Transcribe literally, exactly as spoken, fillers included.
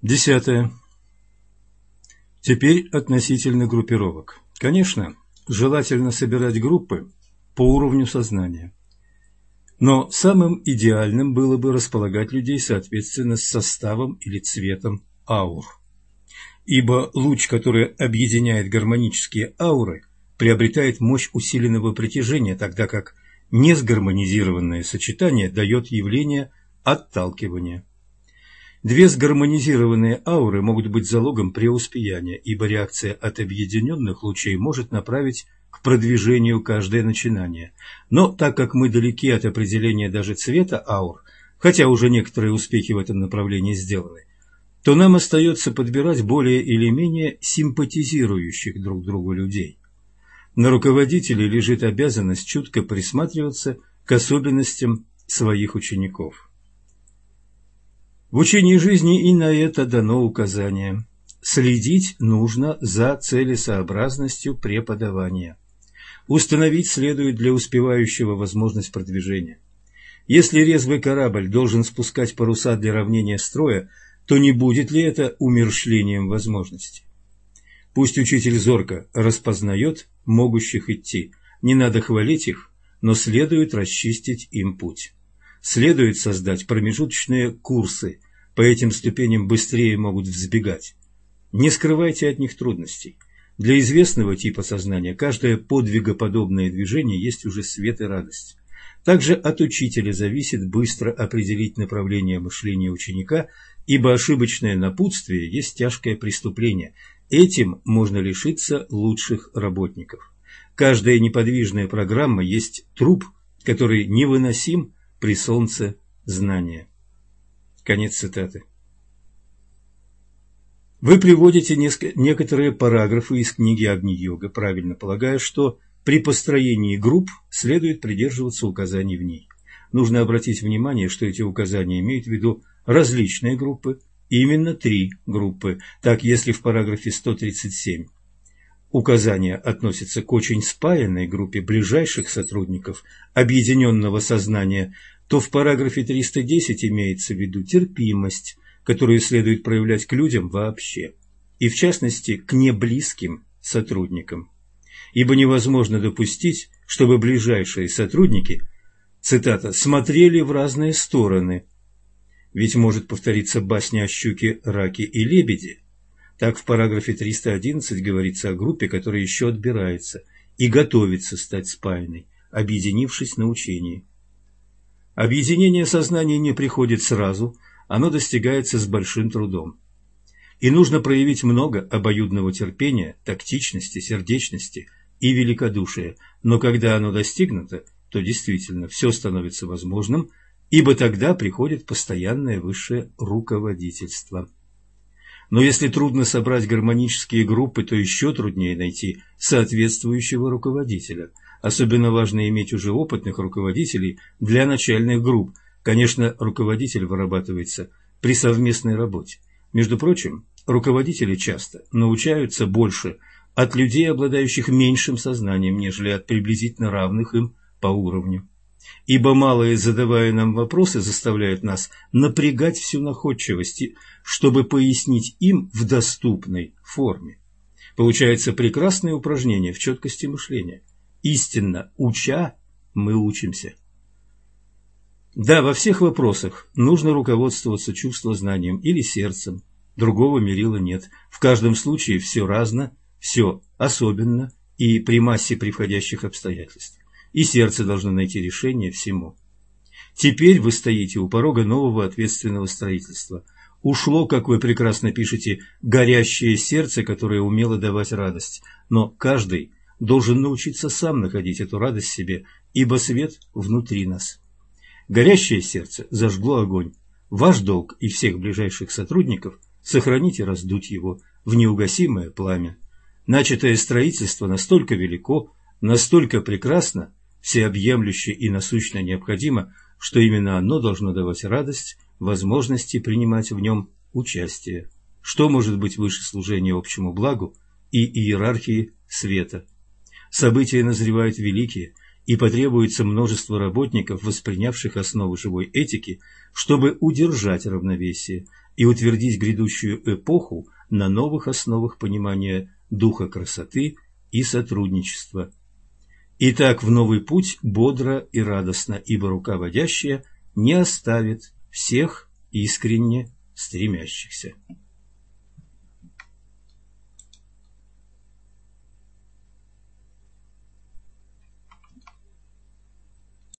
Десятое. Теперь относительно группировок. Конечно, желательно собирать группы по уровню сознания. Но самым идеальным было бы располагать людей соответственно с составом или цветом аур. Ибо луч, который объединяет гармонические ауры, приобретает мощь усиленного притяжения, тогда как несгармонизированное сочетание дает явление отталкивания. Две сгармонизированные ауры могут быть залогом преуспеяния, ибо реакция от объединенных лучей может направить к продвижению каждое начинание. Но так как мы далеки от определения даже цвета аур, хотя уже некоторые успехи в этом направлении сделаны, то нам остается подбирать более или менее симпатизирующих друг другу людей. На руководителе лежит обязанность чутко присматриваться к особенностям своих учеников. В учении жизни и на это дано указание. Следить нужно за целесообразностью преподавания. Установить следует для успевающего возможность продвижения. Если резвый корабль должен спускать паруса для равнения строя, то не будет ли это умерщвлением возможностей? Пусть учитель зорко распознает могущих идти. Не надо хвалить их, но следует расчистить им путь. Следует создать промежуточные курсы, по этим ступеням быстрее могут взбегать. Не скрывайте от них трудностей. Для известного типа сознания каждое подвигоподобное движение есть уже свет и радость. Также от учителя зависит быстро определить направление мышления ученика, ибо ошибочное напутствие есть тяжкое преступление. Этим можно лишиться лучших работников. Каждая неподвижная программа есть труп, который невыносим при солнце знания. Конец цитаты. Вы приводите некоторые параграфы из книги Агни-йога, правильно полагая, что при построении групп следует придерживаться указаний в ней. Нужно обратить внимание, что эти указания имеют в виду различные группы, именно три группы. Так, если в параграфе сто тридцать семь указания относятся к очень спаянной группе ближайших сотрудников объединенного сознания, то в параграфе триста десять имеется в виду терпимость, которую следует проявлять к людям вообще, и в частности к неблизким сотрудникам. Ибо невозможно допустить, чтобы ближайшие сотрудники, цитата, «смотрели в разные стороны». Ведь может повториться басня о щуке, раке и лебеде. Так в параграфе триста одиннадцать говорится о группе, которая еще отбирается и готовится стать спаянной, объединившись на учении. Объединение сознания не приходит сразу, оно достигается с большим трудом. И нужно проявить много обоюдного терпения, тактичности, сердечности и великодушия, но когда оно достигнуто, то действительно все становится возможным, ибо тогда приходит постоянное высшее руководительство. Но если трудно собрать гармонические группы, то еще труднее найти соответствующего руководителя. Особенно важно иметь уже опытных руководителей для начальных групп. Конечно, руководитель вырабатывается при совместной работе. Между прочим, руководители часто научаются больше от людей, обладающих меньшим сознанием, нежели от приблизительно равных им по уровню. Ибо малые, задавая нам вопросы, заставляют нас напрягать всю находчивость, чтобы пояснить им в доступной форме. Получается прекрасное упражнение в четкости мышления. Истинно уча, мы учимся. Да, во всех вопросах нужно руководствоваться чувствознанием или сердцем. Другого мерила нет. В каждом случае все разно, все особенно и при массе приходящих обстоятельств. И сердце должно найти решение всему. Теперь вы стоите у порога нового ответственного строительства. Ушло, как вы прекрасно пишете, горящее сердце, которое умело давать радость. Но каждый должен научиться сам находить эту радость в себе, ибо свет внутри нас. Горящее сердце зажгло огонь. Ваш долг и всех ближайших сотрудников сохранить и раздуть его в неугасимое пламя. Начатое строительство настолько велико, настолько прекрасно, всеобъемлюще и насущно необходимо, что именно оно должно давать радость, возможности принимать в нем участие. Что может быть выше служения общему благу и иерархии света? События назревают великие, и потребуется множество работников, воспринявших основы живой этики, чтобы удержать равновесие и утвердить грядущую эпоху на новых основах понимания духа красоты и сотрудничества. Итак, в новый путь бодро и радостно, ибо рука водящая не оставит всех искренне стремящихся.